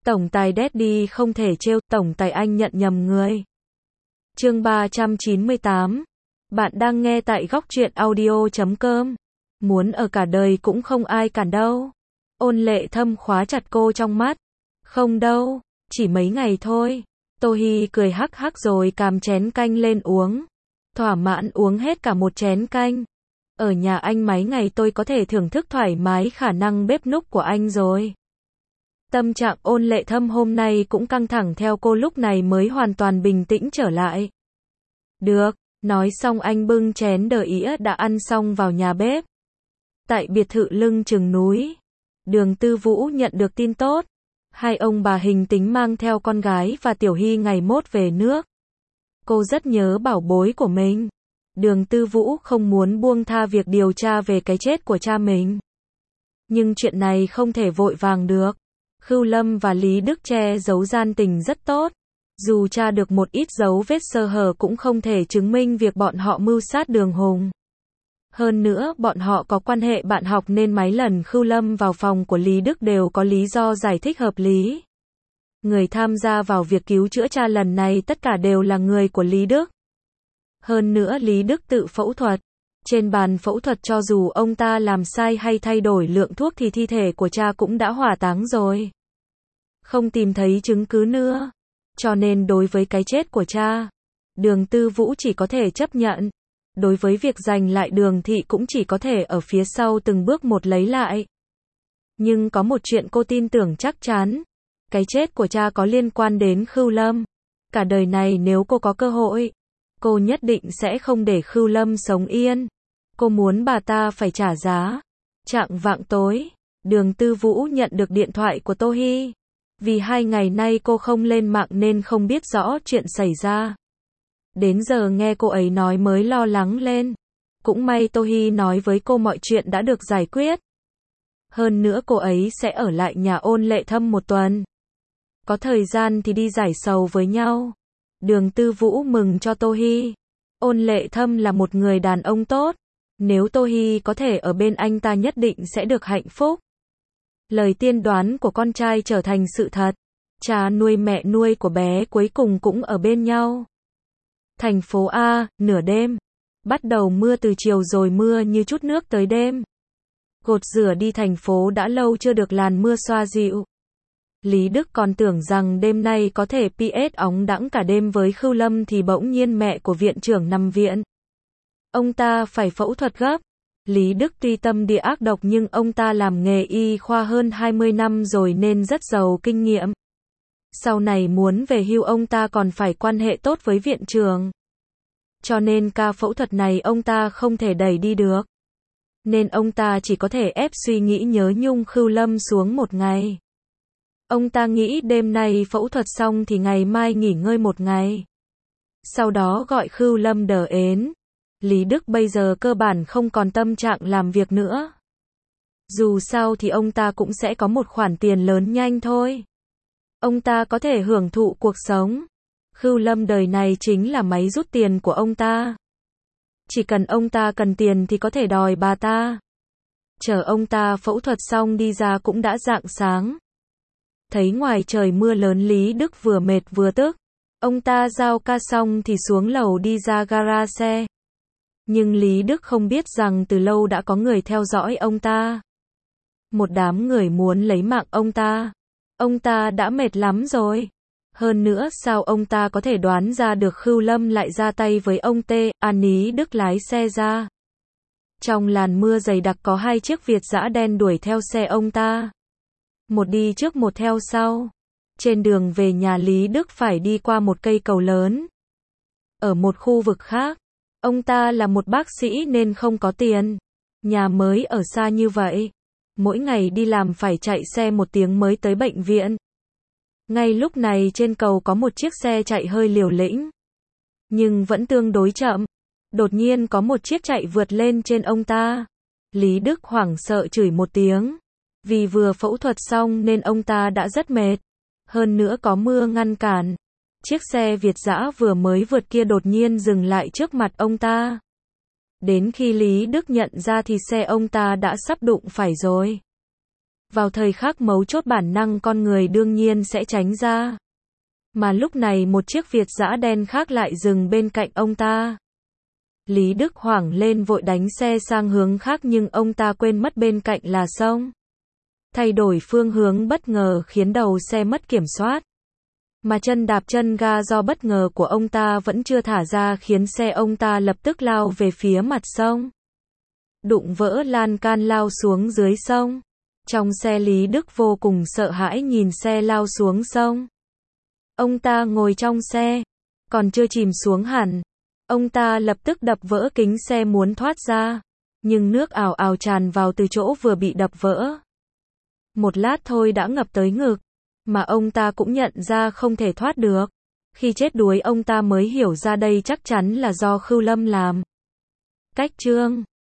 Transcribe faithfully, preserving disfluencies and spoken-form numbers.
Tổng tài Daddy không thể trêu, tổng tài anh nhận nhầm người. Chương ba trăm chín mươi tám. Bạn đang nghe tại góc truyện audio chấm com. Muốn ở cả đời cũng không ai cản đâu. Ôn Lệ Thâm khóa chặt cô trong mắt. Không đâu, chỉ mấy ngày thôi. Tô Hi cười hắc hắc rồi càm chén canh lên uống. Thỏa mãn uống hết cả một chén canh. Ở nhà anh mấy ngày tôi có thể thưởng thức thoải mái khả năng bếp núc của anh rồi. Tâm trạng Ôn Lệ Thâm hôm nay cũng căng thẳng theo cô lúc này mới hoàn toàn bình tĩnh trở lại. Được, nói xong anh bưng chén đờ ĩa đã ăn xong vào nhà bếp. Tại biệt thự lưng chừng núi, Đường Tư Vũ nhận được tin tốt. Hai ông bà Hình tính mang theo con gái và Tiểu Hy ngày mốt về nước. Cô rất nhớ bảo bối của mình. Đường Tư Vũ không muốn buông tha việc điều tra về cái chết của cha mình. Nhưng chuyện này không thể vội vàng được. Khưu Lâm và Lý Đức che giấu gian tình rất tốt. Dù tra được một ít dấu vết sơ hở cũng không thể chứng minh việc bọn họ mưu sát Đường Hùng. Hơn nữa, bọn họ có quan hệ bạn học nên mấy lần Khưu Lâm vào phòng của Lý Đức đều có lý do giải thích hợp lý. Người tham gia vào việc cứu chữa cha lần này tất cả đều là người của Lý Đức. Hơn nữa Lý Đức tự phẫu thuật. Trên bàn phẫu thuật cho dù ông ta làm sai hay thay đổi lượng thuốc thì thi thể của cha cũng đã hỏa táng rồi. Không tìm thấy chứng cứ nữa. Cho nên đối với cái chết của cha, Đường Tư Vũ chỉ có thể chấp nhận. Đối với việc giành lại Đường Thị cũng chỉ có thể ở phía sau từng bước một lấy lại. Nhưng có một chuyện cô tin tưởng chắc chắn. Cái chết của cha có liên quan đến Khưu Lâm. Cả đời này nếu cô có cơ hội, cô nhất định sẽ không để Khưu Lâm sống yên. Cô muốn bà ta phải trả giá. Chạng vạng tối, Đường Tư Vũ nhận được điện thoại của Tô Hi. Vì hai ngày nay cô không lên mạng nên không biết rõ chuyện xảy ra. Đến giờ nghe cô ấy nói mới lo lắng lên. Cũng may Tô Hi nói với cô mọi chuyện đã được giải quyết. Hơn nữa cô ấy sẽ ở lại nhà Ôn Lệ Thâm một tuần. Có thời gian thì đi giải sầu với nhau. Đường Tư Vũ mừng cho Tô Hi. Ôn Lệ Thâm là một người đàn ông tốt. Nếu Tô Hi có thể ở bên anh ta nhất định sẽ được hạnh phúc. Lời tiên đoán của con trai trở thành sự thật. Cha nuôi mẹ nuôi của bé cuối cùng cũng ở bên nhau. Thành phố A, nửa đêm. Bắt đầu mưa từ chiều rồi mưa như chút nước tới đêm. Gột rửa đi thành phố đã lâu chưa được làn mưa xoa dịu. Lý Đức còn tưởng rằng đêm nay có thể pê ét óng đãng cả đêm với Khưu Lâm thì bỗng nhiên mẹ của viện trưởng nằm viện. Ông ta phải phẫu thuật gấp. Lý Đức tuy tâm địa ác độc nhưng ông ta làm nghề y khoa hơn hai mươi năm rồi nên rất giàu kinh nghiệm. Sau này muốn về hưu ông ta còn phải quan hệ tốt với viện trưởng. Cho nên ca phẫu thuật này ông ta không thể đẩy đi được. Nên ông ta chỉ có thể ép suy nghĩ nhớ nhung Khưu Lâm xuống một ngày. Ông ta nghĩ đêm nay phẫu thuật xong thì ngày mai nghỉ ngơi một ngày. Sau đó gọi Khưu Lâm đờ ến. Lý Đức bây giờ cơ bản không còn tâm trạng làm việc nữa. Dù sao thì ông ta cũng sẽ có một khoản tiền lớn nhanh thôi. Ông ta có thể hưởng thụ cuộc sống. Khưu Lâm đời này chính là máy rút tiền của ông ta. Chỉ cần ông ta cần tiền thì có thể đòi bà ta. Chờ ông ta phẫu thuật xong đi ra cũng đã rạng sáng. Thấy ngoài trời mưa lớn Lý Đức vừa mệt vừa tức. Ông ta giao ca xong thì xuống lầu đi ra gara xe. Nhưng Lý Đức không biết rằng từ lâu đã có người theo dõi ông ta. Một đám người muốn lấy mạng ông ta. Ông ta đã mệt lắm rồi. Hơn nữa sao ông ta có thể đoán ra được Khưu Lâm lại ra tay với ông T. An Lý Đức lái xe ra. Trong làn mưa dày đặc có hai chiếc Việt dã đen đuổi theo xe ông ta. Một đi trước một theo sau. Trên đường về nhà Lý Đức phải đi qua một cây cầu lớn. Ở một khu vực khác, ông ta là một bác sĩ nên không có tiền. Nhà mới ở xa như vậy. Mỗi ngày đi làm phải chạy xe một tiếng mới tới bệnh viện. Ngay lúc này trên cầu có một chiếc xe chạy hơi liều lĩnh. Nhưng vẫn tương đối chậm. Đột nhiên có một chiếc chạy vượt lên trên ông ta. Lý Đức hoảng sợ chửi một tiếng. Vì vừa phẫu thuật xong nên ông ta đã rất mệt. Hơn nữa có mưa ngăn cản. Chiếc xe Việt dã vừa mới vượt kia đột nhiên dừng lại trước mặt ông ta. Đến khi Lý Đức nhận ra thì xe ông ta đã sắp đụng phải rồi. Vào thời khắc mấu chốt bản năng con người đương nhiên sẽ tránh ra. Mà lúc này một chiếc Việt dã đen khác lại dừng bên cạnh ông ta. Lý Đức hoảng lên vội đánh xe sang hướng khác nhưng ông ta quên mất bên cạnh là sông. Thay đổi phương hướng bất ngờ khiến đầu xe mất kiểm soát. Mà chân đạp chân ga do bất ngờ của ông ta vẫn chưa thả ra khiến xe ông ta lập tức lao về phía mặt sông. Đụng vỡ lan can lao xuống dưới sông. Trong xe Lý Đức vô cùng sợ hãi nhìn xe lao xuống sông. Ông ta ngồi trong xe, còn chưa chìm xuống hẳn. Ông ta lập tức đập vỡ kính xe muốn thoát ra. Nhưng nước ào ào tràn vào từ chỗ vừa bị đập vỡ. Một lát thôi đã ngập tới ngực. Mà ông ta cũng nhận ra không thể thoát được. Khi chết đuối ông ta mới hiểu ra đây chắc chắn là do Khưu Lâm làm. Cách chương